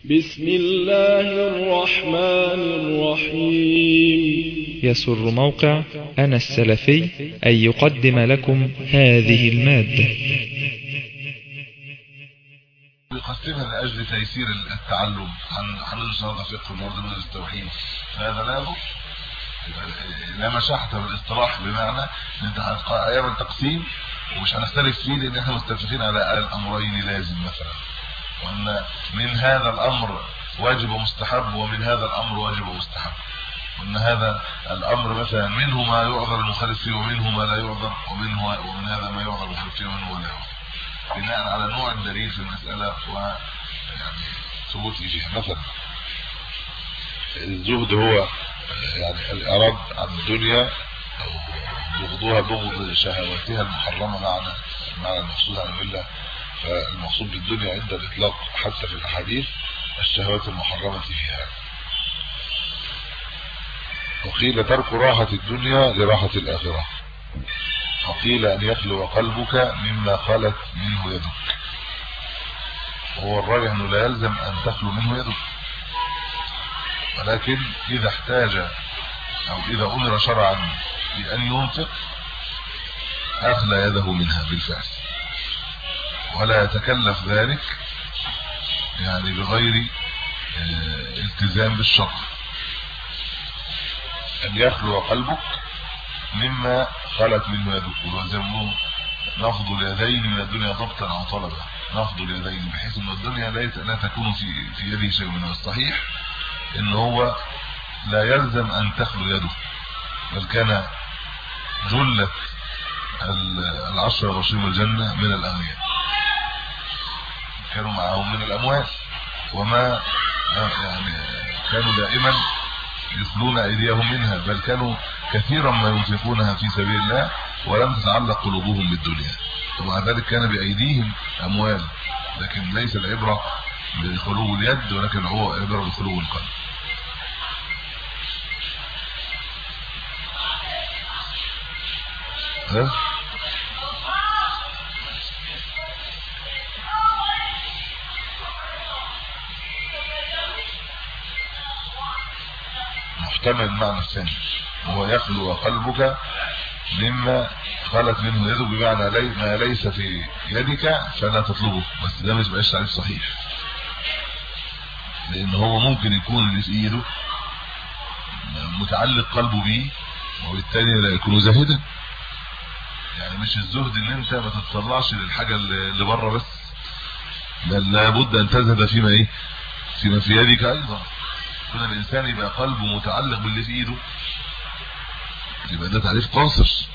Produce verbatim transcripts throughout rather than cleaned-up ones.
بسم الله الرحمن الرحيم. يسر موقع أنا السلفي أن يقدم لكم هذه المادة. يقسمها لأجل تيسير التعلم عن حدود شرط فقه النهارده من التوحيد. هذا لا يضر، لا مشاحة بالاصطلاح، بمعنى ان انت هيعمل تقسيم ومش هنختلف فيه لان احنا متفقين على الامرين لازم مثلا، وان من هذا الامر واجب ومستحب ومن هذا الامر واجب ومستحب، وان هذا الامر مثلا منه ما يعذر المخالف فيه ومنه ما لا يعذر، ومنه ومن هذا ما يعذر المخالف فيه ومنه ما لا يعذر، بناء على نوع الدليل في المسألة ويعني ثبوته فيها. مثلا الزهد هو يعني الاعراض عن الدنيا او بغضها بغض شهواتها المحرمه معنى معنى المقصود عن الله. فالمقصود بالدنيا عند الاطلاق حتى في الاحاديث الشهوات المحرمه فيها. وقيل ترك راحه الدنيا لراحه الاخره، وقيل ان يخلو قلبك مما خلت منه يدك. وهو الراجح انه لا يلزم ان تخلو منه يدك، ولكن اذا احتاج او اذا امر شرعا بان ينفق اخلى يده منها بالفعل، ولا يتكلف ذلك يعني بغير التزام بالشرع. ان يخلو قلبك مما خلت منه يدك، وزموا نفض اليدين من الدنيا ضبطا او طلبا. نفض اليدين بحيث ان الدنيا لا تكون في في يده شيء منه. الصحيح ان هو لا يلزم ان تخلو يده، بل كان جلة العشرة الرشيم الجنة من الاغنياء كانوا معهم من الاموال، وما يعني كانوا دائما يخلون ايديهم منها، بل كانوا كثيرا ما ينفقونها في سبيل الله ولم تتعلق قلوبهم بالدنيا، ومع ذلك كان بايديهم اموال، لكن ليس العبرة بخلو اليد ولكن هو عبرة بخلو القلب. ها محتمل معنى الثاني، وهو يخلو قلبك مما خلت منه يدك، بمعنى لي ما ليس في يدك فلا تطلبه. بس ده مش بقاش تعريف صحيح، لان هو ممكن يكون اللي في ايده متعلق قلبه بيه وبالتالي لا يكون زاهدا. يعني مش الزهد ان انت ما تتطلعش للحاجه اللي بره بس، بل لابد ان تزهد فيما ايه فيما في يدك ايضا. كون الانسان يبقى قلبه متعلق باللي في ايده يبقى ده تعريف قاصر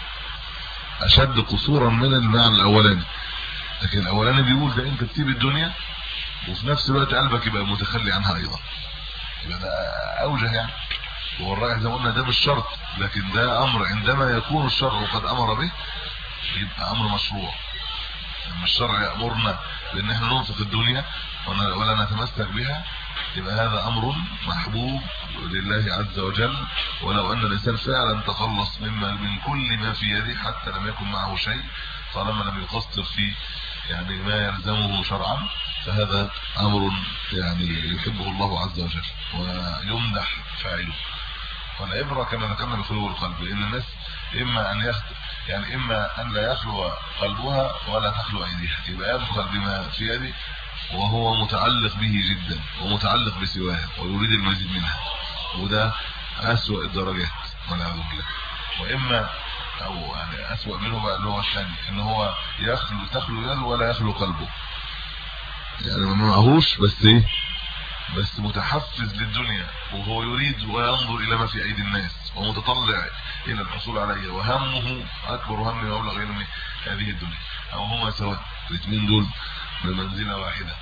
اشد قصورا من المعنى الاولاني. لكن الاولاني بيقول ده انت تسيب الدنيا وفي نفس الوقت قلبك يبقى متخلي عنها ايضا، يبقى ده اوجه يعني. هو الراجح زي ما قلنا ده مش شرط، لكن ده امر عندما يكون الشرع قد امر به يبقى امر مشروع. لما الشرع يامرنا بان احنا ننفق الدنيا ولا نتمسك بها يبقى هذا امر محبوب لله عز وجل، ولو ان الانسان فعلا تخلص مما من كل ما في يده حتى لم يكن معه شيء، طالما لم يقصر في يعني ما يلزمه شرعا، فهذا امر يعني يحبه الله عز وجل ويمدح فاعله. والعبره كما ذكرنا بخلو القلب، لان الناس اما ان يخت يعني اما ان لا يخلو قلبها ولا تخلو ايديها، يبقى يدخل بما في يده وهو متعلق به جدا ومتعلق بسواه ويريد المزيد منها، وده اسوأ الدرجات والعياذ بالله. واما او يعني اسوأ منه بقى اللي هو الثاني، ان هو يخلو تخلو يده ولا يخلو قلبه، يعني ما معهوش بس ايه بس متحفز للدنيا وهو يريد وينظر الى ما في ايدي الناس ومتطلع الى الحصول عليها، وهمه اكبر هم وابلغ علم هذه الدنيا، او هما سواء الاثنين دول بمنزله واحده.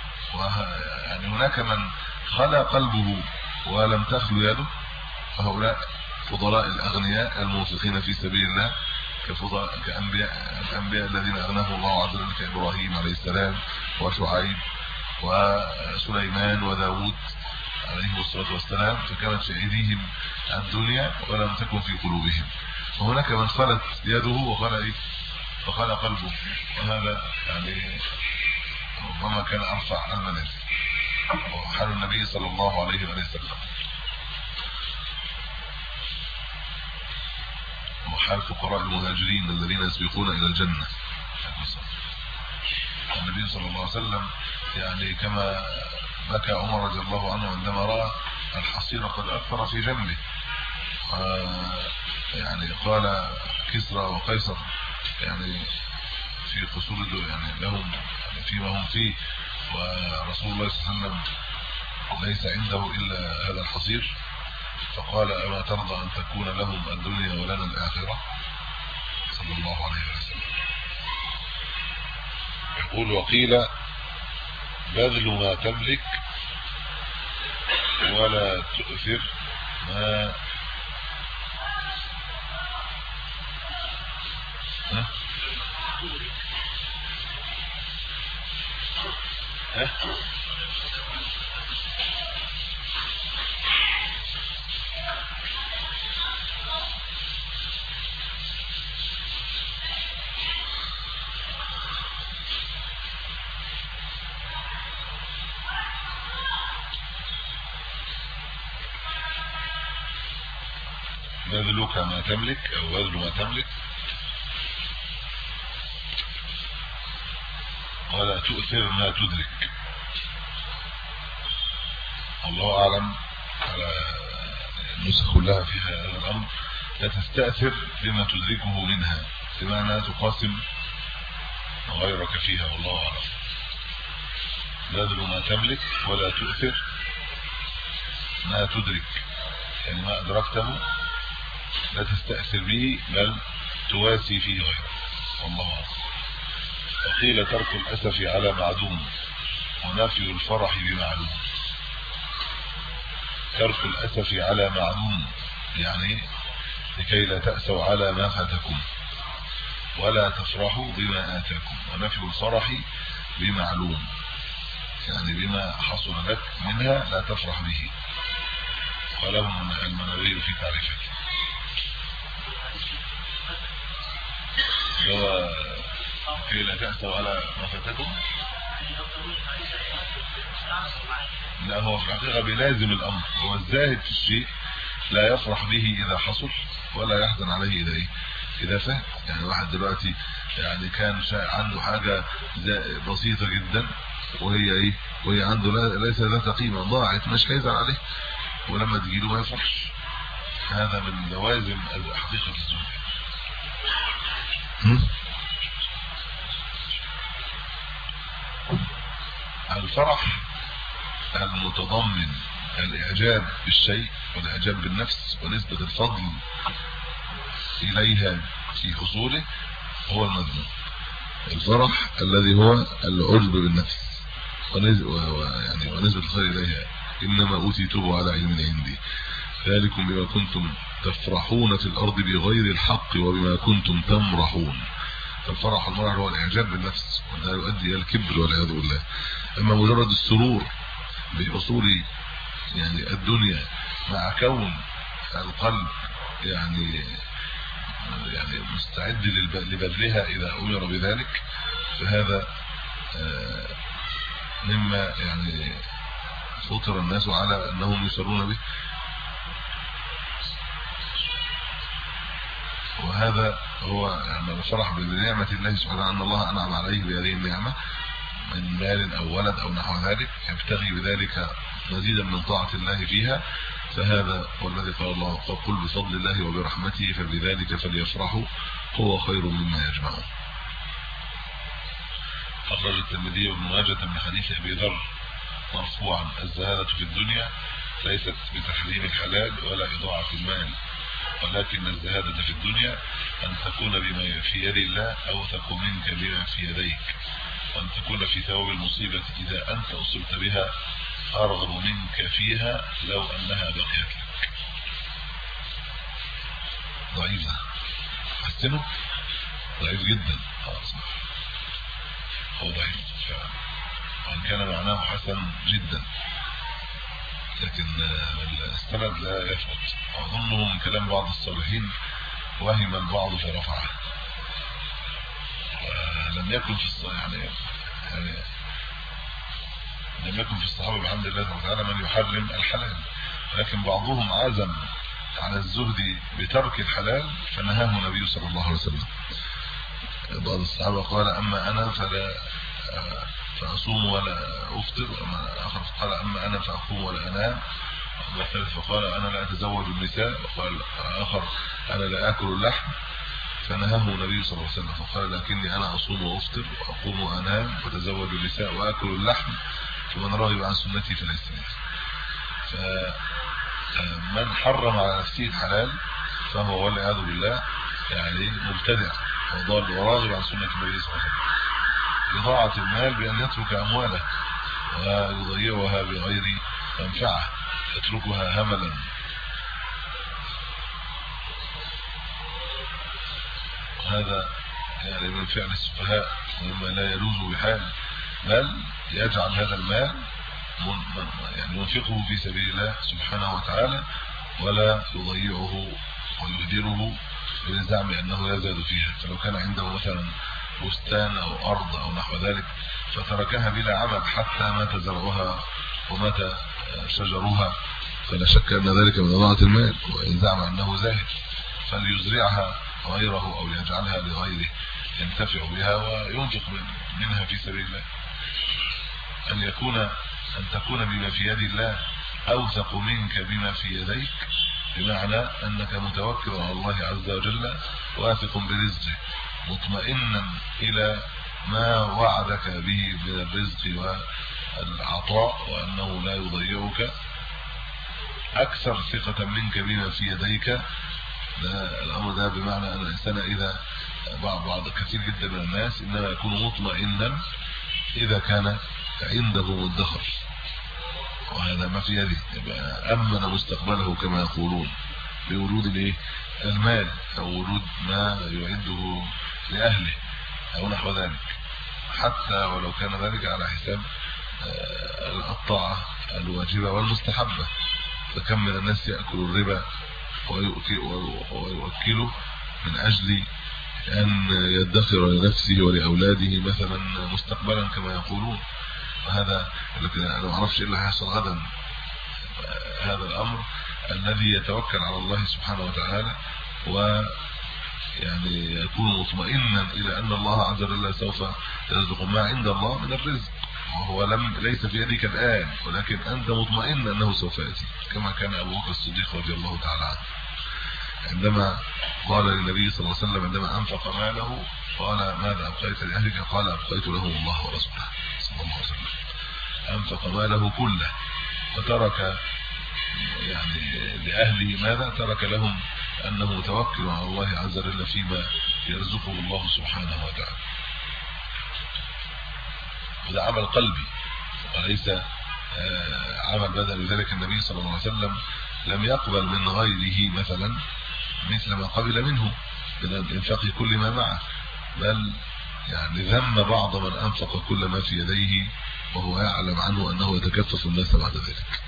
ويعني هناك من خلى قلبه ولم تخلو يده، فهؤلاء فضلاء الاغنياء المنفقين في سبيل الله، كفضلاء كانبياء الانبياء الذين اغناهم الله عز وجل، كابراهيم عليه السلام وشعيب وسليمان وداود عليه الصلاه والسلام، فكانت في ايديهم الدنيا ولم تكن في قلوبهم. وهناك من خلت يده وخلى ايه وخلى قلبه، وهذا يعني ربما كان ارفع المنازل. حال النبي صلى الله عليه وسلم وحال فقراء المهاجرين الذين يسبقون الى الجنه. النبي صلى الله عليه وسلم يعني كما بكى عمر رضي الله عنه عندما راى الحصير قد اثر في جنبه، يعني قال كسرى وقيصر يعني في قصور يعني لهم فيما هم فيه، ورسول الله صلى الله عليه وسلم ليس عنده الا هذا الحصير، فقال اما ترضى ان تكون لهم الدنيا ولنا الاخره صلى الله عليه وسلم. يقول وقيل بذل ما تملك ولا تؤثر ما ها ها بذلك ما تملك او بذل ما تملك ولا تؤثر ما تدرك. الله اعلم على النسخ كلها في هذا الامر لا تستأثر بما تدركه منها، بمعنى تقاسم غيرك فيها، والله اعلم. بذل ما تملك ولا تؤثر ما تدرك، يعني ما ادركته لا تستأثر به بل تواسي فيه غيره، والله اعلم. وقيل ترك الاسف على معدوم ونفي الفرح بمعلوم. ترك الاسف على معدوم يعني لكي لا تأسوا على ما فاتكم ولا تفرحوا بما آتاكم، ونفي الفرح بمعلوم يعني بما حصل لك منها لا تفرح به. قالهم المنوي في تعريفه هو كي لا تأسوا على ما فاتكم. لا، هو في الحقيقة بلازم الأمر، هو الزاهد في الشيء لا يفرح به إذا حصل ولا يحزن عليه إذا إيه إذا فات. يعني واحد دلوقتي يعني كان عنده حاجة بسيطة جدا وهي إيه وهي عنده ليس ذات قيمة، ضاعت، مش هيزعل عليه، ولما تجيله ما يفرحش. هذا من لوازم حقيقة الزهد. الفرح المتضمن الاعجاب بالشيء والاعجاب بالنفس ونسبة الفضل اليها في حصوله هو المذموم. الفرح الذي هو العجب بالنفس ويعني ونسبة الخير اليها، انما اوتيته على علم عندي ذلكم بما كنتم تفرحون في الارض بغير الحق وبما كنتم تمرحون. فالفرح المرح هو الاعجاب بالنفس، وده يؤدي الى الكبر والعياذ بالله. اما مجرد السرور بحصول يعني الدنيا مع كون القلب يعني يعني مستعد لبذلها اذا امر بذلك، فهذا مما يعني فطر الناس على انهم يسرون به، وهذا هو يعني الفرح بنعمة الله سبحانه، ان الله انعم عليه بهذه النعمة من مال او ولد او نحو ذلك، يبتغي بذلك مزيدا من طاعة الله فيها، فهذا هو الذي قال الله وقل بفضل الله وبرحمته فبذلك فليفرحوا هو خير مما يجمعون. أخرج الترمذي وابن ماجه من حديث أبي ذر مرفوعا: الزهادة في الدنيا ليست بتحريم الحلال ولا إضاعة المال، ولكن الزهادة في الدنيا أن تكون بما في يد الله أو تكون منك بما في يديك، وأن تكون في ثواب المصيبة إذا أنت أصبت بها أرغب منك فيها لو أنها بقيت لك. ضعيفة، حسنه ضعيف جدا، اه صح، هو ضعيف فعلا، وان كان معناه حسن جدا، لكن السند لا يثبت. اظنه من كلام بعض الصالحين وهم البعض فرفعه، ولم يكن في الصحيح يعني يعني لم يكن في الصحابة بحمد الله تعالى من يحرم الحلال، لكن بعضهم عزم على الزهد بترك الحلال فنهاه النبي صلى الله عليه وسلم. بعض الصحابة قال أما أنا فلا فأصوم ولا أفطر، أما آخر قال أما أنا فأقوم ولا أنام، والثالث فقال أنا لا أتزوج النساء، وقال آخر أنا لا آكل اللحم، فنهاه النبي صلى الله عليه وسلم فقال لكني أنا أصوم وأفطر وأقوم وأنام وأتزوج النساء وآكل اللحم، فمن رغب عن سنتي فليس مني. فمن حرم على نفسه الحلال فهو والعياذ بالله يعني مبتدع وضال وراغب عن سنة النبي صلى الله عليه وسلم. إضاعة المال بأن يترك أمواله ويضيعها بغير منفعة، يتركها هملا. هذا يعني من فعل السفهاء ومما لا يلوذ بحال، بل يجعل هذا المال يعني ينفقه في سبيل الله سبحانه وتعالى ولا يضيعه ويهدره بزعم أنه يزهد فيها. فلو كان عنده مثلا بستان أو أرض أو نحو ذلك فتركها بلا عمل حتى مات زرعها ومات شجرها، فلا شك أن ذلك من إضاعة المال. وإن زعم أنه زاهد فليزرعها غيره أو يجعلها لغيره ينتفع بها وينفق منها في سبيل الله. أن يكون أن تكون بما في يد الله أوثق منك بما في يديك، بمعنى أنك متوكل على الله عز وجل واثق برزقه مطمئنا إلى ما وعدك به من الرزق والعطاء وأنه لا يضيعك، أكثر ثقة منك بما في يديك. ده الأمر ده بمعنى أن الإنسان إذا بعض بعض كثير جدا من الناس إنما يكون مطمئنا إذا كان عنده مدخر، وهذا ما في يده، يبقى أمن مستقبله كما يقولون بوجود الايه المال أو وجود ما يعده لأهله أو نحو ذلك، حتى ولو كان ذلك على حساب الطاعة الواجبة والمستحبة. فكم من الناس يأكل الربا ويوكله من أجل أن يدخر لنفسه ولأولاده مثلا مستقبلا كما يقولون، وهذا لكن أنا ما أعرفش إيه اللي هيحصل غدا. هذا الأمر الذي يتوكل على الله سبحانه وتعالى ويعني يكون مطمئنا إلى أن الله عز وجل سوف يرزق ما عند الله من الرزق، وهو لم ليس في يدك الآن، ولكن أنت مطمئن أنه سوف يأتي، كما كان أبو بكر الصديق رضي الله تعالى عنه عندما قال للنبي صلى الله عليه وسلم عندما أنفق ماله قال ماذا أبقيت لأهلك؟ قال أبقيت لهم الله ورسوله صلى الله عليه وسلم. أنفق ماله كله وترك يعني لأهله ماذا؟ ترك لهم أنه متوكل على الله عز وجل فيما يرزقه الله سبحانه وتعالى. وده عمل قلبي وليس عمل بدني. لذلك النبي صلى الله عليه وسلم لم يقبل من غيره مثلا مثل ما قبل منه من الانفاق كل ما معه، بل يعني ذم بعض من أنفق كل ما في يديه وهو يعلم عنه أنه يتكفف الناس بعد ذلك.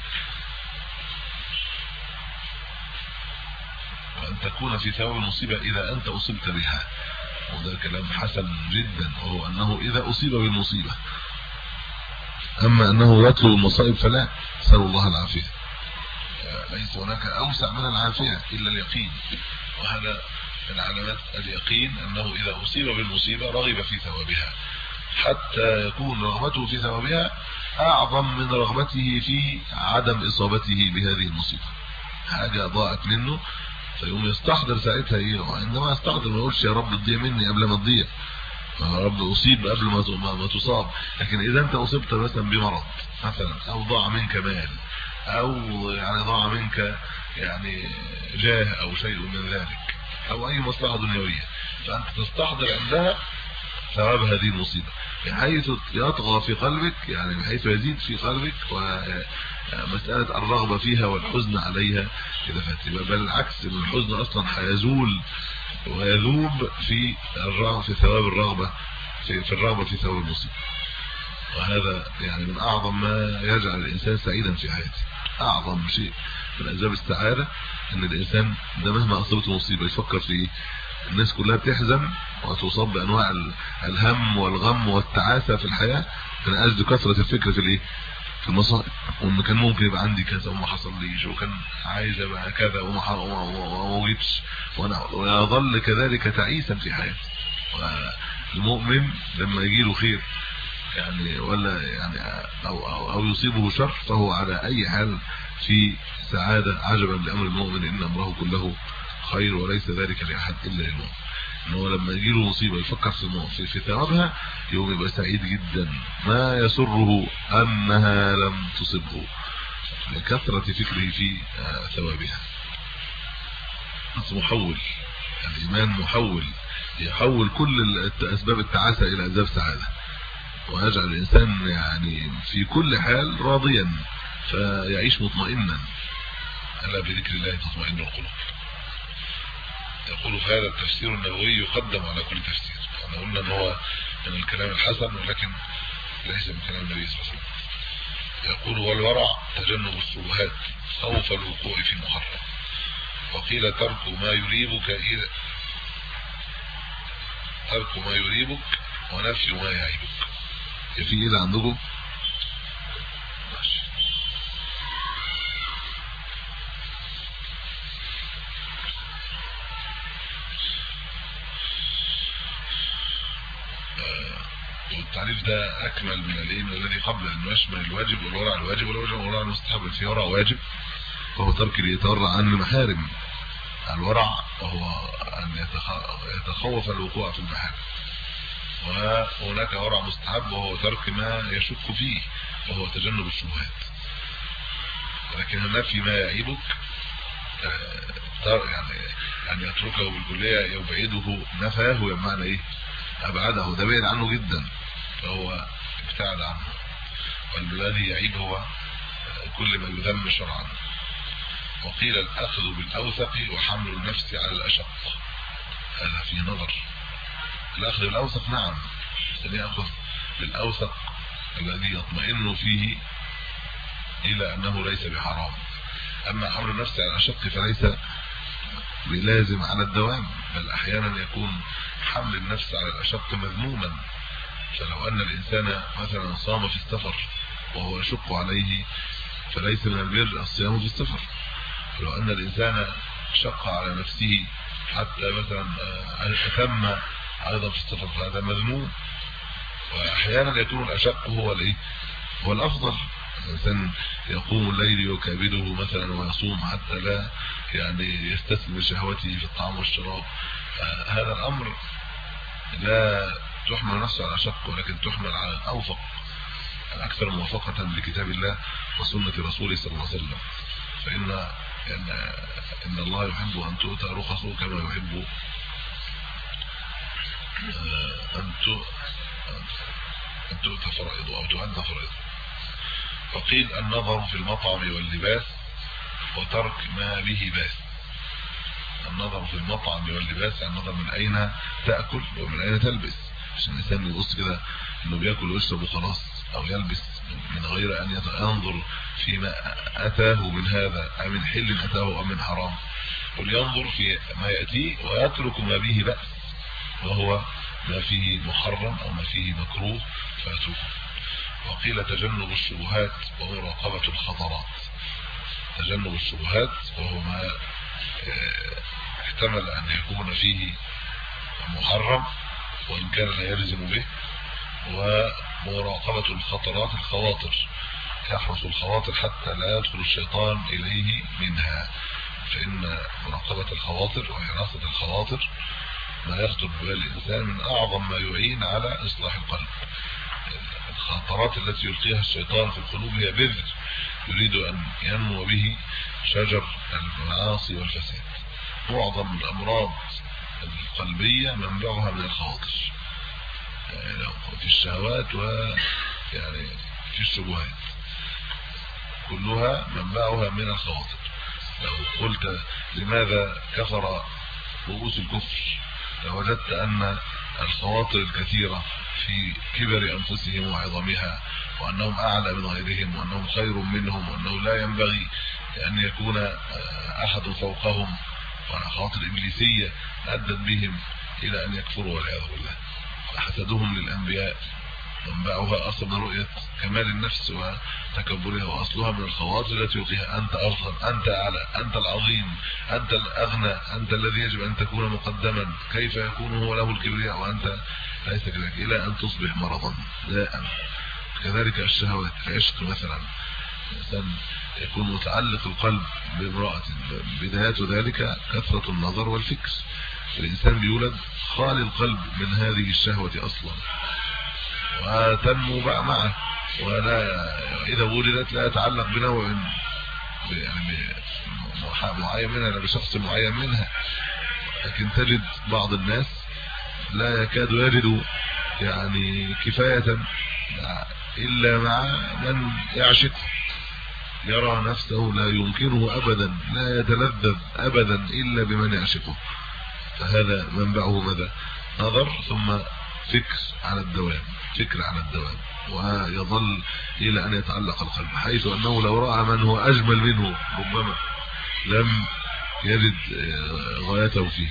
وأن تكون في ثواب المصيبة إذا أنت أصبت بها، وده كلام حسن جدا، وهو أنه إذا أصيب بالمصيبة. أما أنه يطلب المصائب فلا، نسأل الله العافية. ليس هناك أوسع من العافية إلا اليقين، وهذا من علامات اليقين أنه إذا أصيب بالمصيبة رغب في ثوابها، حتى يكون رغبته في ثوابها أعظم من رغبته في عدم إصابته بهذه المصيبة. حاجة ضاعت منه فيقوم يستحضر ساعتها إيه، وعندما يستحضر ما يقولش يا رب تضيع مني قبل ما تضيع، يا رب أصيب قبل ما ما تصاب. لكن إذا أنت أصبت مثلا بمرض مثلا، أو ضاع منك مال، أو يعني ضاع منك يعني جاه أو شيء من ذلك، أو أي مصلحة دنيوية، فأنت تستحضر عندها ثواب هذه المصيبة بحيث يطغى في قلبك، يعني بحيث يزيد في قلبك ومسألة الرغبة فيها والحزن عليها إذا فات. بل العكس، الحزن أصلا هيزول ويذوب في الرغبة في ثواب الرغبة في, في الرغبة في ثواب المصيبة. وهذا يعني من أعظم ما يجعل الإنسان سعيدا في حياته. أعظم شيء من أسباب السعادة أن الإنسان ده مهما أصابته مصيبة يفكر في الناس كلها بتحزن وتصاب بأنواع الهم والغم والتعاسة في الحياة من أجل كثرة الفكر في الإيه؟ في المصائب، وان كان ممكن يبقى عندي كذا وما حصليش، وكان عايز ابقى كذا وما وجدش، وانا ويظل كذلك تعيسا في حياته. والمؤمن لما يجي له خير يعني ولا يعني او او, أو يصيبه شر فهو على اي حال في سعاده. عجبا لامر المؤمن ان امره كله خير وليس ذلك لاحد الا للمؤمن. انه لما يجي له مصيبه يفكر في في ثوابها يوم يبقى سعيد جدا، ما يسره انها لم تصبه لكثره فكره في ثوابها. محول الايمان، محول يحول كل اسباب التعاسه الى اسباب سعاده، ويجعل الانسان يعني في كل حال راضيا فيعيش مطمئنا. الا بذكر الله تطمئن القلوب. يقول في هذا التفسير النبوي يقدم على كل تفسير. احنا قلنا ان هو من الكلام الحسن ولكن ليس من كلام النبي صلى الله عليه وسلم. يقول والورع تجنب الشبهات خوف الوقوع في محرم. وقيل ترك ما يريبك إذا ترك ما يريبك ونفي ما يعيبك. في ايه اللي عندكم؟ ماشي. والتعريف ده اكمل من الايه من الذي قبل، انه يشمل الواجب والورع. الواجب والورع المستحب. في ورع واجب وهو ترك اليتورع عن المحارم. الورع وهو ان يتخوف الوقوع في المحارم. وهناك ورع مستحب وهو ترك ما يشك فيه وهو تجنب الشبهات. لكن النفي ما يعيبك يعني ان يتركه بالكليه يبعده، نفاه بمعنى ايه؟ ابعده، ده بعيد عنه جدا فهو ابتعد عنه. والذي يعيب هو كل ما يذم شرعا. وقيل الاخذ بالاوثق وحمل النفس على الاشق. هذا في نظر. الاخذ بالاوثق نعم، بس ياخذ بالاوثق الذي يطمئن فيه الى انه ليس بحرام. اما حمل النفس على الاشق فليس بلازم على الدوام، بل احيانا يكون حمل النفس على الاشق مذموما. فلو ان الانسان مثلا صام في السفر وهو يشق عليه فليس من البر الصيام في السفر. ولو ان الانسان شق على نفسه حتى مثلا اتم ايضا في السفر فهذا مذموم. واحيانا يكون الاشق هو الايه هو الافضل. الانسان يقوم الليل يكابده مثلا ويصوم حتى لا يعني يستسلم لشهوته في الطعام والشراب. هذا الامر لا تحمل نفسه على شق ولكن تحمل على الاوفق الاكثر موافقه لكتاب الله وسنه رسوله صلى الله عليه وسلم. فان ان ان الله يحب ان تؤتى رخصه كما يحب ان ان تؤتى فرائضه او تؤدى فرائضه. وقيل النظر في المطعم واللباس وترك ما به باس. النظر في المطعم واللباس يعني النظر من اين تاكل ومن اين تلبس، عشان الانسان يبص كده انه بياكل ويشرب وخلاص او يلبس من غير ان ينظر فيما اتاه من هذا ام من حل اتاه ام من حرام. ولينظر في ما ياتيه ويترك ما به باس وهو ما فيه محرم او ما فيه مكروه فيتركه. وقيل تجنب الشبهات ومراقبه الخطرات. تجنب الشبهات وهو ما احتمل ان يكون فيه محرم وان كان لا يلزم به. ومراقبه الخطرات الخواطر، يحرص الخواطر حتى لا يدخل الشيطان اليه منها. فان مراقبه الخواطر وحراسه الخواطر ما يخطر ببال الانسان من اعظم ما يعين على اصلاح القلب. الخطرات التي يلقيها الشيطان في القلوب هي بذر يريد ان ينمو به شجر المعاصي والفساد. معظم الامراض القلبيه منبعها من الخواطر في الشهوات ويعني في الشبهات، كلها منبعها من الخواطر. لو قلت لماذا كفر رؤوس الكفر لوجدت ان الخواطر الكثيره في كبر انفسهم وعظمها وانهم اعلى من غيرهم وانهم خير منهم وانه لا ينبغي ان يكون احد فوقهم، والخواطر الابليسيه ادت بهم الى ان يكفروا والعياذ بالله. حسدهم للانبياء منبعها أصل رؤية كمال النفس وتكبرها، وأصلها من الخواطر التي يلقيها أنت أفضل، أنت أعلى، أنت العظيم، أنت الأغنى، أنت الذي يجب أن تكون مقدما، كيف يكون هو له الكبرياء وأنت ليس كذلك، إلى أن تصبح مرضا لا. كذلك الشهوات، العشق مثلا، الإنسان يكون متعلق القلب بامرأة، بداية ذلك كثرة النظر والفكر. الإنسان بيولد خالي القلب من هذه الشهوة أصلا، وتنمو بقى معه، ولا إذا ولدت لا يتعلق بنوع يعني معين منها، لا بشخص معين منها. لكن تجد بعض الناس لا يكاد يجد يعني كفاية إلا مع من يعشق، يرى نفسه لا يمكنه أبدا، لا يتلذذ أبدا إلا بمن يعشقه. فهذا منبعه ماذا؟ نظر ثم فكر على الدوام، فكر على الدوام، ويظل إلى أن يتعلق القلب، حيث أنه لو رأى من هو أجمل منه ربما لم يجد غايته فيه،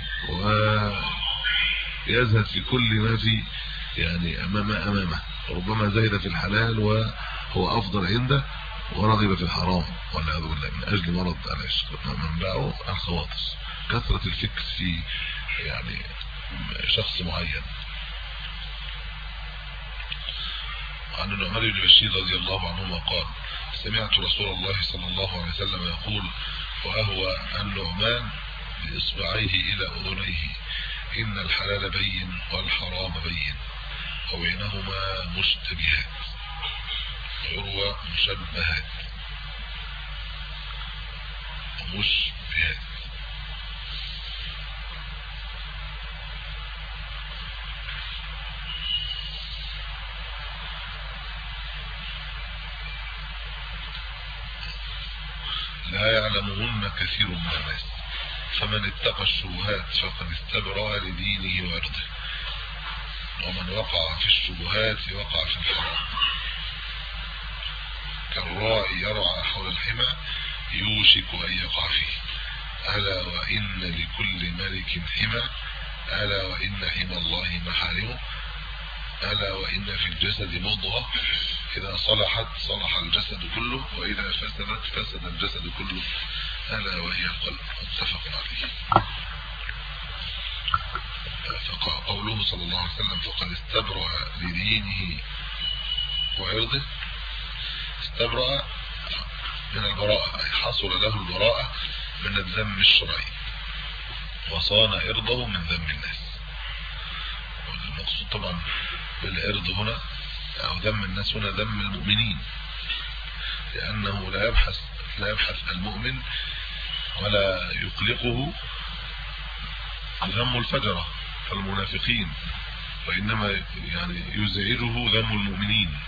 ويزهد في كل ما في يعني أمام أمامه، ربما زهد في الحلال وهو أفضل عنده، ورغب في الحرام والعياذ بالله من أجل مرض العشق. منبعه الخواطر، كثرة الفكر في يعني شخص معين. عن النعمان بن بشير رضي الله عنهما قال: سمعت رسول الله صلى الله عليه وسلم يقول: وأهوى النعمان بإصبعيه إلى أذنيه: إن الحلال بين والحرام بين وبينهما مشتبهات عروة مشبهات مشبهات. لا يعلمهن كثير من الناس، فمن اتقى الشبهات فقد استبرأ لدينه وعرضه، ومن وقع في الشبهات وقع في الحرام. كالراعي يرعى حول الحمى يوشك أن يقع فيه. ألا وإن لكل ملك حمى، ألا وإن حمى الله محارمه، ألا وإن في الجسد مضغة إذا صلحت صلح الجسد كله، وإذا فسدت فسد الجسد كله، ألا وهي القلب. متفق عليه. فقوله صلى الله عليه وسلم: فقد استبرأ لدينه وعرضه. استبرأ من البراءة، أي حصل له البراءة من الذم الشرعي، وصان عرضه من ذم الناس. والمقصود طبعا بالعرض هنا أو ذم الناس هنا ذم المؤمنين، لأنه لا يبحث لا يبحث المؤمن ولا يقلقه ذم الفجرة المنافقين، وإنما يعني يزعجه ذم المؤمنين،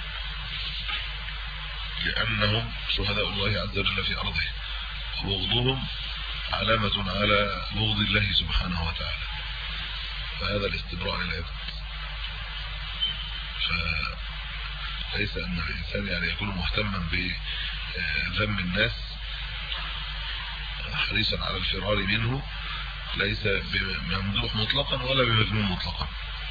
لأنهم شهداء الله عز وجل في أرضه، وبغضهم علامة على بغض الله سبحانه وتعالى. فهذا الاستبراء للعبد. فليس أن الإنسان يعني يكون مهتما بذم الناس حريصا على الفرار منه، ليس بممدوح مطلقا ولا بمذموم مطلقا.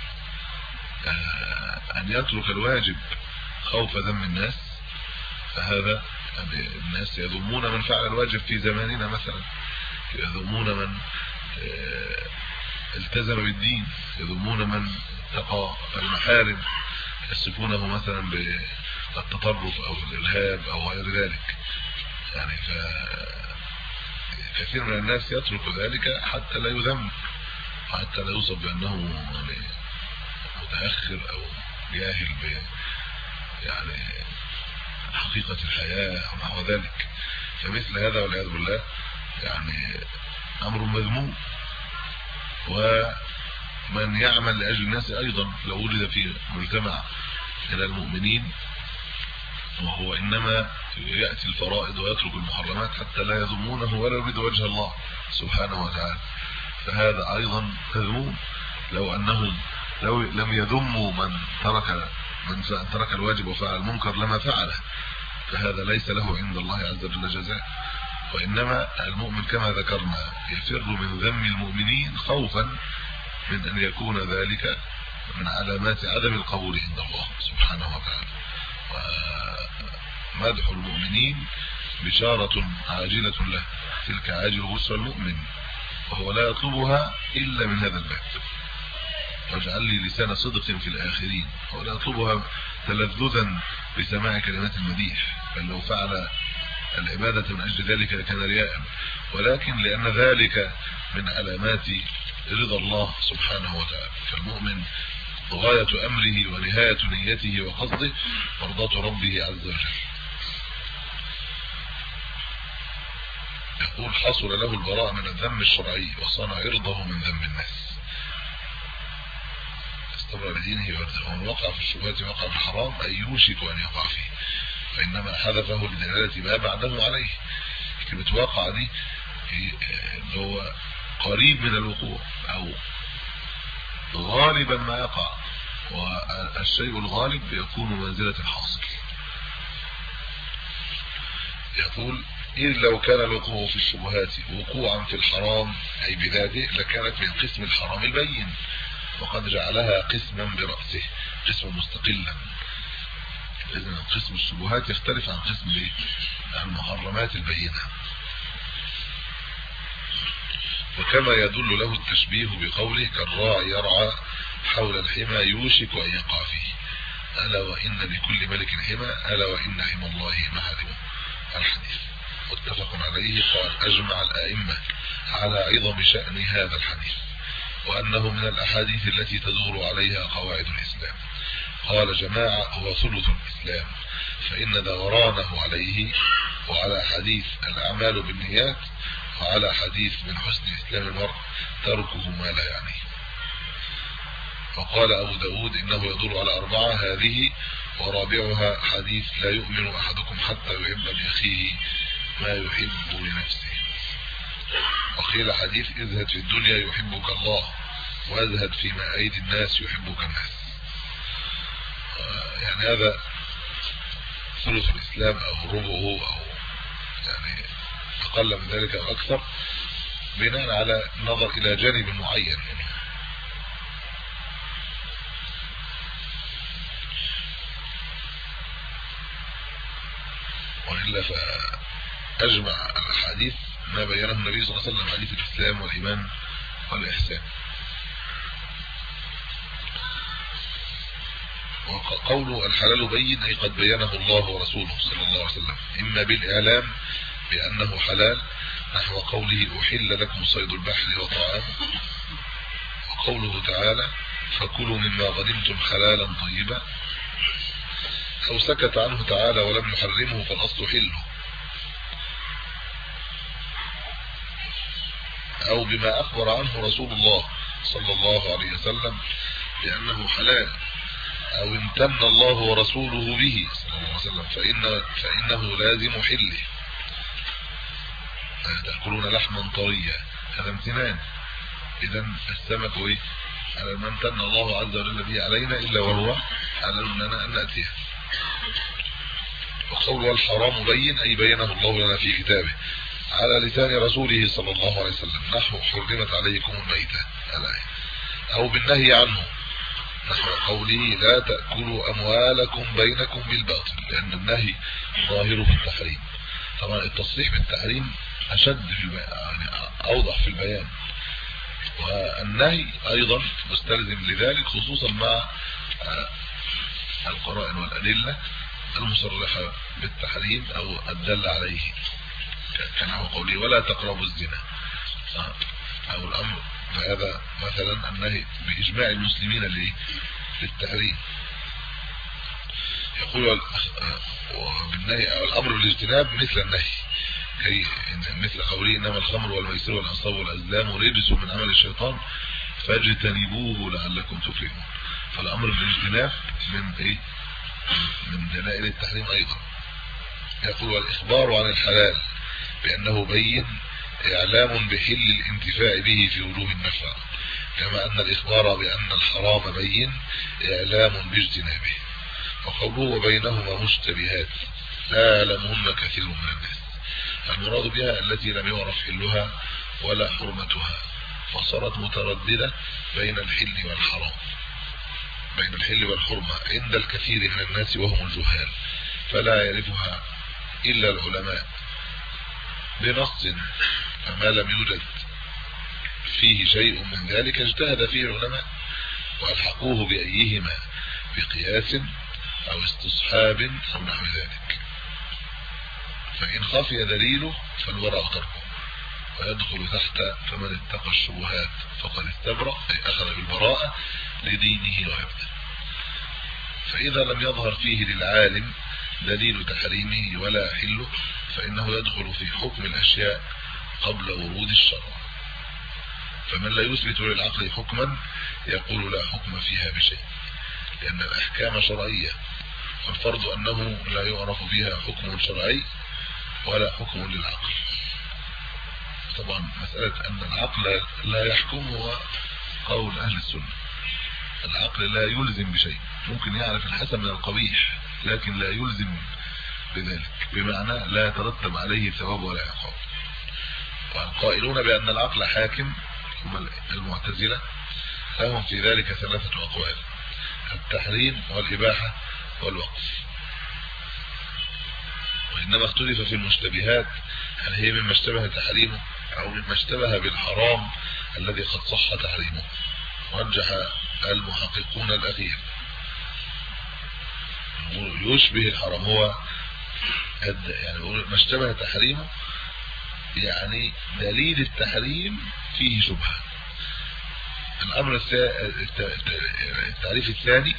أن يترك الواجب خوف ذم الناس، فهذا يعني الناس يذمون من فعل الواجب في زماننا مثلا، يذمون من التزم بالدين، يذمون من اتقى المحارم، يصفونه مثلا بالتطرف او الارهاب او غير ذلك. يعني فكثير من الناس يترك ذلك حتى لا يذم، حتى لا يوصف بانه يعني متاخر او جاهل ب يعني حقيقة الحياة او نحو ذلك. فمثل هذا والعياذ بالله يعني امر مذموم. ومن يعمل لاجل الناس ايضا لو وجد في مجتمع من المؤمنين وهو انما ياتي الفرائض ويترك المحرمات حتى لا يذمونه ولا يريد وجه الله سبحانه وتعالى، فهذا ايضا مذموم. لو انهم لو لم يذموا من ترك من ترك الواجب وفعل المنكر لما فعله، فهذا ليس له عند الله عز وجل جزاء. وإنما المؤمن كما ذكرنا يفر من ذم المؤمنين خوفا من أن يكون ذلك من علامات عدم القبول عند الله سبحانه وتعالى. ومدح المؤمنين بشارة عاجلة له، تلك عاجل بشرى المؤمن، وهو لا يطلبها إلا من هذا الباب. واجعل لي لسان صدق في الآخرين، ولا يطلبها تلذذا بسماع كلمات المديح، بل لو فعل العبادة من أجل ذلك لكان رياء، ولكن لأن ذلك من علامات رضا الله سبحانه وتعالى. فالمؤمن غاية أمره ونهاية نيته وقصده مرضاة ربه عز وجل. يقول حصل له البراء من الذم الشرعي وصنع عرضه من ذم الناس، استبرأ بدينه وارضه. ومن وقع في الشبهات وقع في الحرام أي يوشك أن يقع فيه، فإنما حذفه لدلالة ما بعده عليه. كلمة واقع دي هو قريب من الوقوع أو غالبا ما يقع، والشيء الغالب يكون منزلة الحاصل. يقول إذ لو كان الوقوع في الشبهات وقوعا في الحرام أي بذاته لكانت من قسم الحرام البين، وقد جعلها قسما برأسه، قسما مستقلا. إذن قسم الشبهات يختلف عن قسم المحرمات البينة. وكما يدل له التشبيه بقوله كالراعي يرعى حول الحمى يوشك أن يقع فيه، ألا وإن لكل ملك حمى ألا وإن حمى الله محارمه. الحديث متفق عليه. قال أجمع الأئمة على عظم شأن هذا الحديث، وأنه من الأحاديث التي تدور عليها قواعد الإسلام. قال جماعة هو ثلث الإسلام، فإن دورانه عليه وعلى حديث الأعمال بالنيات وعلى حديث من حسن إسلام المرء تركه ما لا يعنيه. وقال أبو داود إنه يدور على أربعة، هذه ورابعها حديث لا يؤمن أحدكم حتى يحب لأخيه ما يحب لنفسه. وقيل حديث اذهب في الدنيا يحبك الله واذهب فيما أيدي الناس يحبك الناس. يعني هذا ثلث الإسلام أو ربعه أو يعني أقل من ذلك أو أكثر، بناء على نظر إلى جانب معين. وإلا فأجمع الأحاديث ما بينه النبي صلى الله عليه وسلم، حديث الإسلام والإيمان والإحسان. وقوله الحلال بين أي قد بينه الله ورسوله صلى الله عليه وسلم، إما بالإعلام بأنه حلال نحو قوله أحل لكم صيد البحر وطعامه، وقوله تعالى فكلوا مما غنمتم حلالا طيبا، أو سكت عنه تعالى ولم يحرمه فالأصل حله، أو بما أخبر عنه رسول الله صلى الله عليه وسلم بأنه حلال، أو امتن الله ورسوله به صلى الله عليه وسلم فإن فإنه لازم حله. تأكلون لحما طريا، هذا امتنان. إذا السمك إيه؟ على ما امتن الله عز وجل به علينا إلا وهو حلال لنا أن نأتيه. وقوله الحرام بين أي بينه الله لنا في كتابه على لسان رسوله صلى الله عليه وسلم نحو حرمت عليكم الميتة الآية، أو بالنهي عنه نحو قوله لا تأكلوا أموالكم بينكم بالباطل، لأن النهي ظاهره في التحريم. طبعا التصريح بالتحريم أشد في البيان، يعني أوضح في البيان، والنهي أيضا مستلزم لذلك خصوصا مع القرائن والأدلة المصرحة بالتحريم أو الدل عليه، كنحو قوله ولا تقربوا الزنا أو الأمر، فهذا مثلا النهي بإجماع المسلمين للتحريم. يقول بالنهي أو الأمر بالاجتناب مثل النهي، كي مثل قوله إنما الخمر والميسر والأنصاب والأزلام رجس من عمل الشيطان فاجتنبوه لعلكم تفلحون. فالأمر بالاجتناب من إيه؟ من دلائل التحريم أيضا. يقول والإخبار عن الحلال بأنه بين إعلام بحل الانتفاع به في وجوه النفع، كما أن الإخبار بأن الحرام بين إعلام باجتنابه. وقوله وبينهما مشتبهات لا يعلمهن كثير من الناس، المراد بها التي لم يعرف حلها ولا حرمتها، فصارت مترددة بين الحل والحرام. بين الحل والحرمة عند الكثير من الناس وهم الجهال، فلا يعرفها إلا العلماء بنص، فما لم يوجد فيه شيء من ذلك اجتهد فيه العلماء والحقوه بأيهما بقياس أو استصحاب أو نحو ذلك. فإن خفي دليله فالورع تركه ويدخل تحت فمن اتقى الشبهات فقد استبرأ، أي أخذ بالبراءة لدينه وعبده. فإذا لم يظهر فيه للعالم دليل تحريمه ولا حله فإنه يدخل في حكم الأشياء قبل ورود الشرع. فمن لا يثبت للعقل حكما يقول لا حكم فيها بشيء، لأن الأحكام شرعية، والفرض أنه لا يعرف فيها حكم شرعي ولا حكم للعقل. طبعا مسألة أن العقل لا يحكم هو قول أهل السنة. العقل لا يلزم بشيء، ممكن يعرف الحسن من القبيح لكن لا يلزم بذلك، بمعنى لا يترتب عليه ثواب ولا عقاب. والقائلون بأن العقل حاكم هم المعتزلة لهم في ذلك ثلاثة أقوال: التحريم والإباحة والوقف. وإنما اختلف في المشتبهات هل هي مما اشتبه تحريمه أو مما اشتبه بالحرام الذي قد صح تحريمه. رجح المحققون الأخير، يشبه الحرام هو يعني ما اشتبه تحريمه، يعني دليل التحريم فيه شبهة. الأمر التعريف الثاني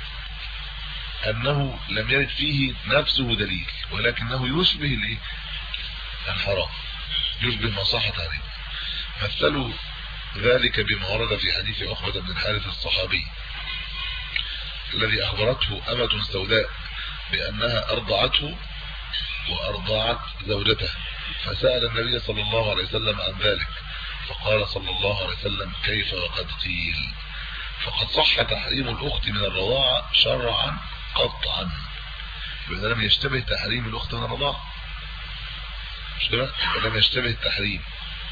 أنه لم يرد فيه نفسه دليل ولكنه يشبه الحرام، يشبه ما صح تحريمه. مثلوا ذلك بما ورد في حديث عقبة بن الحارث الصحابي الذي أخبرته أمة سوداء بأنها أرضعته وأرضعت زوجته، فسأل النبي صلى الله عليه وسلم عن ذلك فقال صلى الله عليه وسلم: كيف وقد قيل؟ فقد صح تحريم الأخت من الرضاعة شرعا قطعا، إذا لم يشتبه تحريم الأخت من الرضاعة، مش كده؟ لم يشتبه التحريم.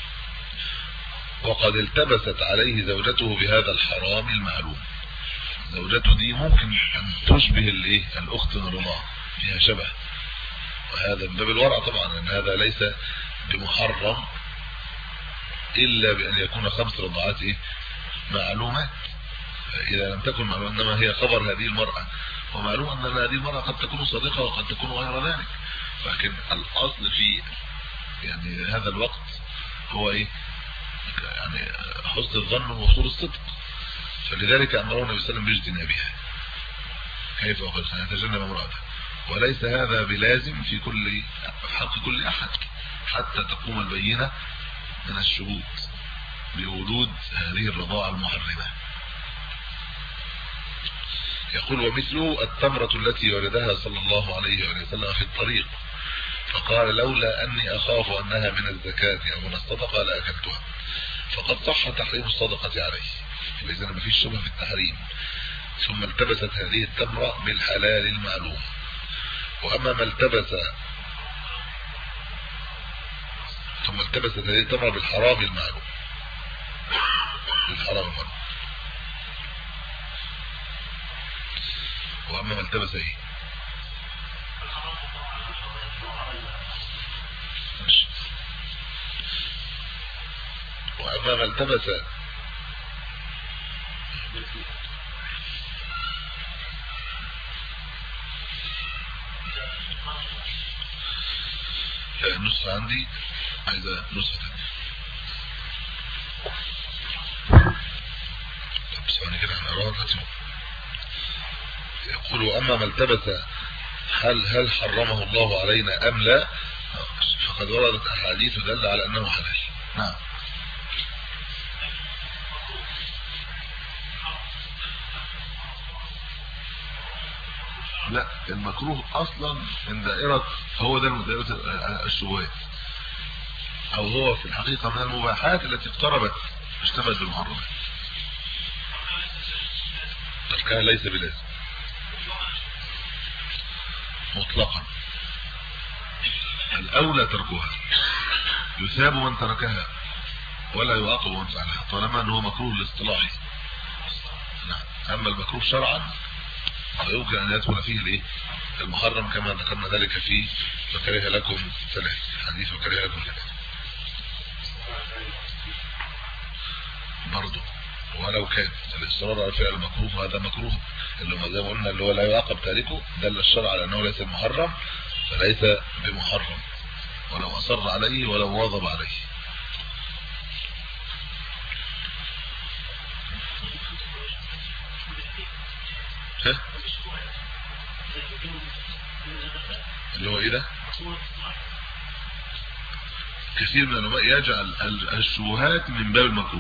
وقد التبست عليه زوجته بهذا الحرام المعلوم. زوجته دي ممكن أن تشبه الايه الأخت من الرضاعة، فيها شبه، وهذا من باب الورع طبعا، ان هذا ليس بمحرم الا بان يكون خمس رضعات ايه معلومات. اذا لم تكن معلومه انما هي خبر هذه المرأة، ومعلوم ان هذه المرأة قد تكون صادقة وقد تكون غير ذلك، لكن الاصل في يعني هذا الوقت هو ايه يعني حسن الظن ووصول الصدق. فلذلك امره النبي صلى الله عليه وسلم باجتنابها، كيف وقد يتجنب امراته. وليس هذا بلازم في كل حق كل احد حتى تقوم البينة من الشهود بوجود هذه الرضاعة المحرمة. يقول: ومثله التمرة التي ولدها صلى الله عليه وسلم في الطريق فقال: لولا اني اخاف انها من الزكاة او من الصدقة لاكلتها، فقد صح تحريم الصدقة عليه، فاذا ما فيش شبهة في التحريم. ثم التبست هذه التمرة بالحلال المعلوم. واما ما التبس ثم التبست هذه التمرة بالحرام المعلوم، بالحرام المعلوم. واما ما التبس ايه واما ما التبس النسخة عندي عايزة نسخة تانية. طب ثواني كده هنقراها. يقول: واما ما التبس هل هل حرمه الله علينا ام لا، فقد وردت احاديث تدل على انه حلال. نعم. لا، المكروه اصلا من دائرة، هو ده من دائرة الشبهات، او هو في الحقيقة من المباحات التي اقتربت اشتبهت بالمحرمات. تركها ليس بلازم مطلقا، الاولى تركها، يثاب من تركها ولا يعاقب من فعلها طالما انه مكروه الاصطلاحي. نعم. اما المكروه شرعا فيمكن ان يدخل فيه الايه المحرم كما ذكرنا ذلك في وكره لكم ثلاث حديث وكره لكم ثلاث برضه. ولو كان الاصرار على فعل المكروه هذا مكروه اللي ما زي ما قلنا اللي هو لا يعاقب تاركه دل الشرع على انه ليس محرم فليس بمحرم ولو اصر عليه ولو واظب عليه. ها اللي هو ايه ده؟ كثير من العلماء يجعل الشبهات من باب المكروه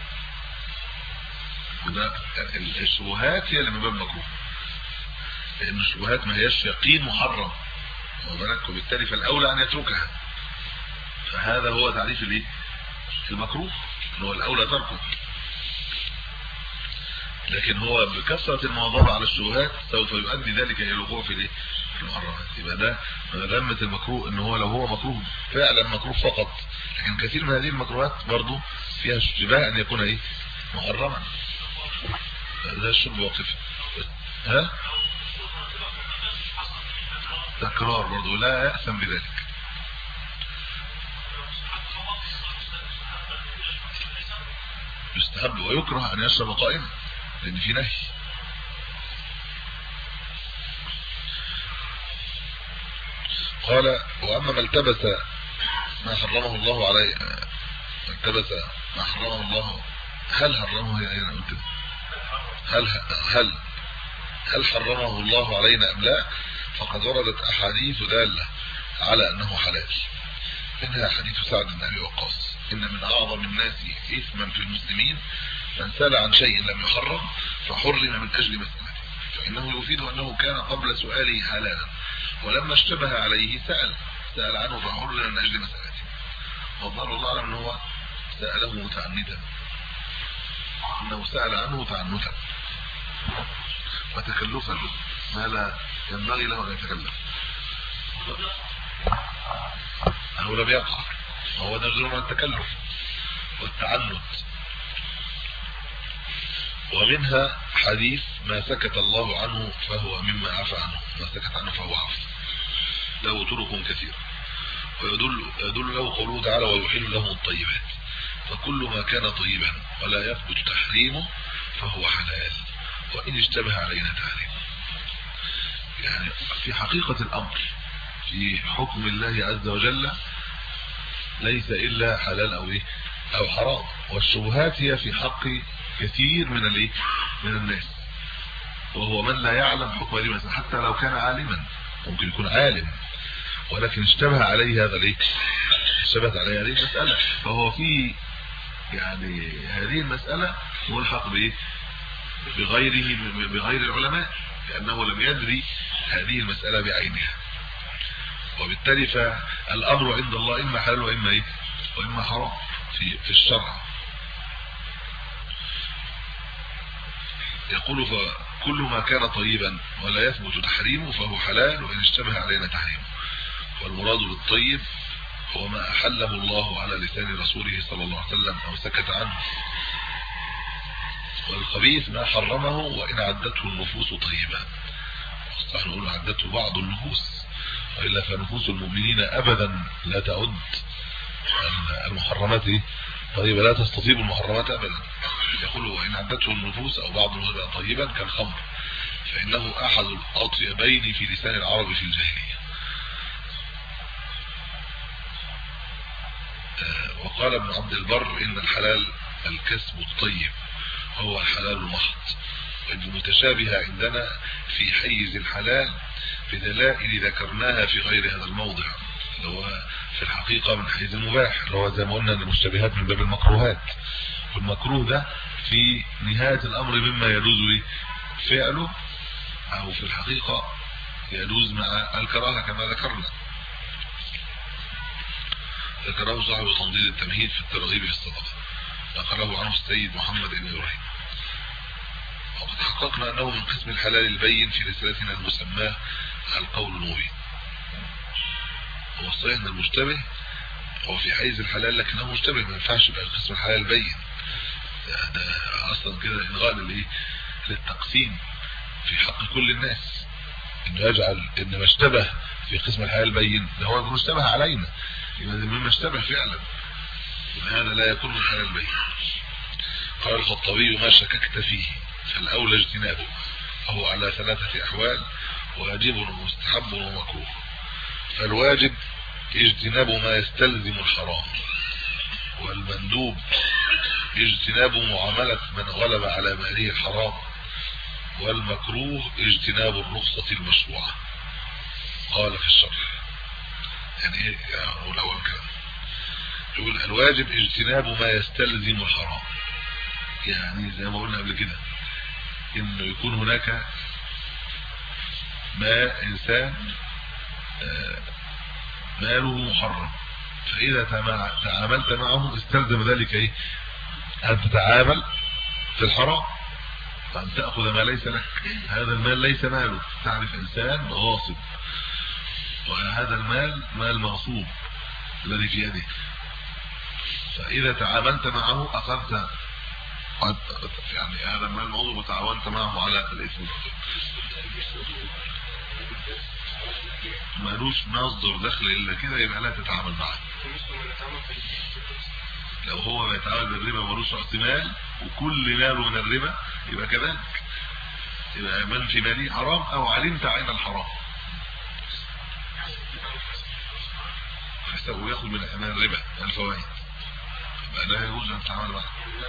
وده الشبهات هي اللي من باب المكروه لان الشبهات ما هيش يقين محرم وبالتالي فالاولى ان يتركها فهذا هو تعريف الايه المكروه اللي هو الاولى تركه لكن هو بكثرة المواظبة على الشبهات سوف يؤدي ذلك الى الوقوع في الايه في المحرمات. يبقى ده ذمة المكروه ان هو لو هو مكروه فعلا مكروه فقط لكن كثير من هذه المكروهات برضو فيها اشتباه ان يكون ايه محرما ده الشرب واقف. ها تكرار برضو لا يأثم بذلك. يستحب ويكره ان يشرب قائما لان في نهي. قال واما ما التبس ما حرمه الله عليه التبس ما حرمه الله هل حرمه هي اين قلت هل هل هل حرمه الله علينا ام لا فقد وردت احاديث داله على انه حلال منها حديث سعد بن ابي وقاص ان من اعظم الناس اثما في المسلمين من سأل عن شيء لم يحرم فحرم من اجل مسألته فانه يفيد انه كان قبل سؤاله حلالا ولما اشتبه عليه سأل سأل عنه فحرم من اجل مسألته والله الله اعلم انه سأله متعنتا انه سأل عنه تعنتا وتكلفا ما لا ينبغي له ان يتكلف أو لم يقع وهو نزل من التكلف والتعنت. ومنها حديث ما سكت الله عنه فهو مما عفى عنه ما سكت عنه فهو عفو له طرق كثيرة ويدل يدل له قوله تعالى ويحل لهم الطيبات فكل ما كان طيبا ولا يثبت تحريمه فهو حلال وإن اشتبه علينا تحريمه. يعني في حقيقة الأمر في حكم الله عز وجل ليس إلا حلال أو إيه أو حرام والشبهات هي في حق كثير من الإيه من الناس وهو من لا يعلم حكم هذه المسألة حتى لو كان عالما ممكن يكون عالم ولكن اشتبه عليه هذا ليه اشتبهت عليه هذه المسألة فهو في يعني هذه المسألة ملحق بإيه بغيره بغير العلماء لأنه لم يدري هذه المسألة بعينها وبالتالي فالأمر عند الله إما حلال وإما إيه وإما حرام في في الشرع. يقول فكل ما كان طيبا ولا يثبت تحريمه فهو حلال وإن اشتبه علينا تحريمه والمراد بالطيب هو ما أحله الله على لسان رسوله صلى الله عليه وسلم أو سكت عنه والخبيث ما حرمه وإن عدته النفوس طيبا صح نقول عدته بعض النفوس وإلا فنفوس المؤمنين أبدا لا تعد المحرمات طيبة لا تستطيب المحرمات أبدا. يقول وإن عدته النفوس أو بعض النفوس طيبا كالخمر فإنه أحد الأطيبين في لسان العرب في الجاهلية. وقال ابن عبد البر إن الحلال الكسب الطيب هو الحلال المحض وإن المتشابه عندنا في حيز الحلال بدلائل ذكرناها في غير هذا الموضع اللي هو في الحقيقة من حيز المباح اللي هو زي ما قلنا ان المشتبهات من باب المكروهات والمكروه ده في نهاية الأمر مما يجوز فعله أو في الحقيقة يجوز مع الكراهة كما ذكرنا ذكره صاحب تنضيد التمهيد في الترغيب في الصدقة نقله عنه السيد محمد بن إبراهيم. وقد حققنا أنه من قسم الحلال البين في رسالتنا المسماه القول المبين. هو صحيح ان المشتبه هو في حيز الحلال لكنه مشتبه ما ينفعش يبقى قسم الحلال البين ده, ده اصلا كده الغاء للايه للتقسيم في حق كل الناس، انه يجعل ان ما اشتبه في قسم الحلال البين ده هو يكون اشتبه علينا، يبقى مما اشتبه فعلا هذا لا يكون من الحلال البين. قال الخطابي ما شككت فيه فالاولى اجتنابه، فهو على ثلاثة احوال: واجب ومستحب ومكروه. فالواجب اجتناب ما يستلزم الحرام، والمندوب اجتناب معاملة من غلب على ماله الحرام، والمكروه اجتناب الرخصة المشروعة. قال في الشرح يعني ايه اقول اول كلام؟ يقول الواجب اجتناب ما يستلزم الحرام، يعني زي ما قلنا قبل كده انه يكون هناك ما انسان ماله محرم، فاذا تعاملت معه استلزم ذلك ايه؟ ان تتعامل في الحرام، فان تاخذ ما ليس لك. هذا المال ليس ماله، تعرف انسان غاصب وهذا المال مال مغصوب الذي في يده، فاذا تعاملت معه اخذت يعني هذا المال موضوع وتعاونت معه على الاثم، مالوش مصدر دخل الا كده يبقى لا تتعامل معه. لو هو بيتعامل بالربا مالوش راس مال وكل ماله من الربا يبقى كذلك، يبقى من في مالي حرام او علمت عين الحرام فسوف ياخذ من الربا الفوائد، يبقى لا يجوز ان تتعامل معه.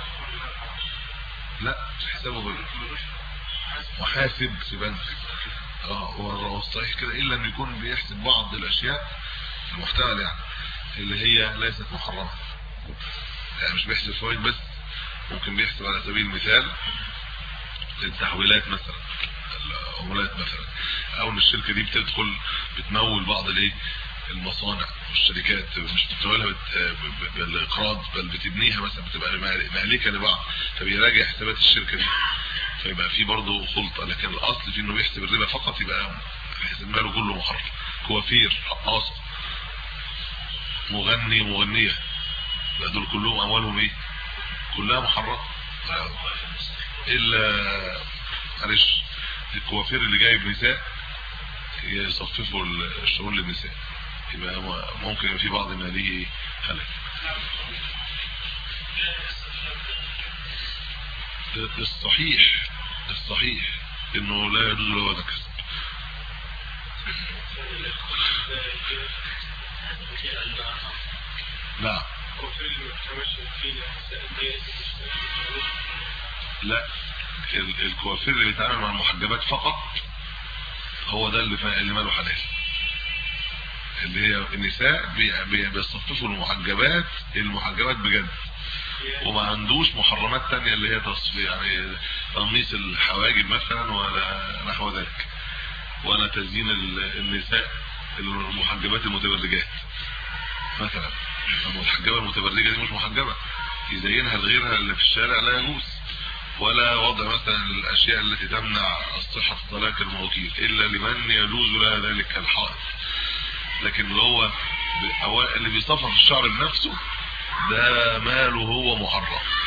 لا حسابه محاسب في بنك، اه هو الصحيح كده، الا ان يكون بيحسب بعض الاشياء المحتمل يعني اللي هي ليست محرمه، يعني مش بيحسب فوائد بس، ممكن بيحسب على سبيل المثال التحويلات مثلا، العملات مثلا، او ان الشركه دي بتدخل بتمول بعض الايه المصانع والشركات، مش بتمولها بالاقراض بل بتبنيها مثلا، بتبقى مالكه لبعض، فبيراجع حسابات الشركه دي، فيبقى في برضه خلطه. لكن الاصل في انه بيحسب الربا فقط، يبقى حساب ماله كله محرم. كوافير، رقاصه، مغني، مغنيه، دول كلهم اموالهم ايه؟ كلها محرمه، الا معلش الكوافير اللي جايب نساء يصففوا الشغل للنساء، يبقى ممكن يبقى في بعض ماليه خلل. الصحيح الصحيح انه لا يجوز له هذا الكسب. لا لا الكوافير اللي بيتعامل مع المحجبات فقط هو ده اللي اللي ماله حلال، اللي هي النساء بيصففوا المحجبات المحجبات بجد، وما عندوش محرمات تانية اللي هي تصفيه يعني تقميص الحواجب مثلا ولا نحو ذلك، ولا تزيين النساء المحجبات المتبرجات مثلا. المحجبه المتبرجه دي مش محجبه، يزينها لغيرها اللي في الشارع لا يجوز، ولا وضع مثلا الاشياء التي تمنع الصحه الطلاق الموكيل الا لمن يجوز لها ذلك الحائط. لكن اللي هو اللي بيصفف الشعر بنفسه ده ماله هو محرم،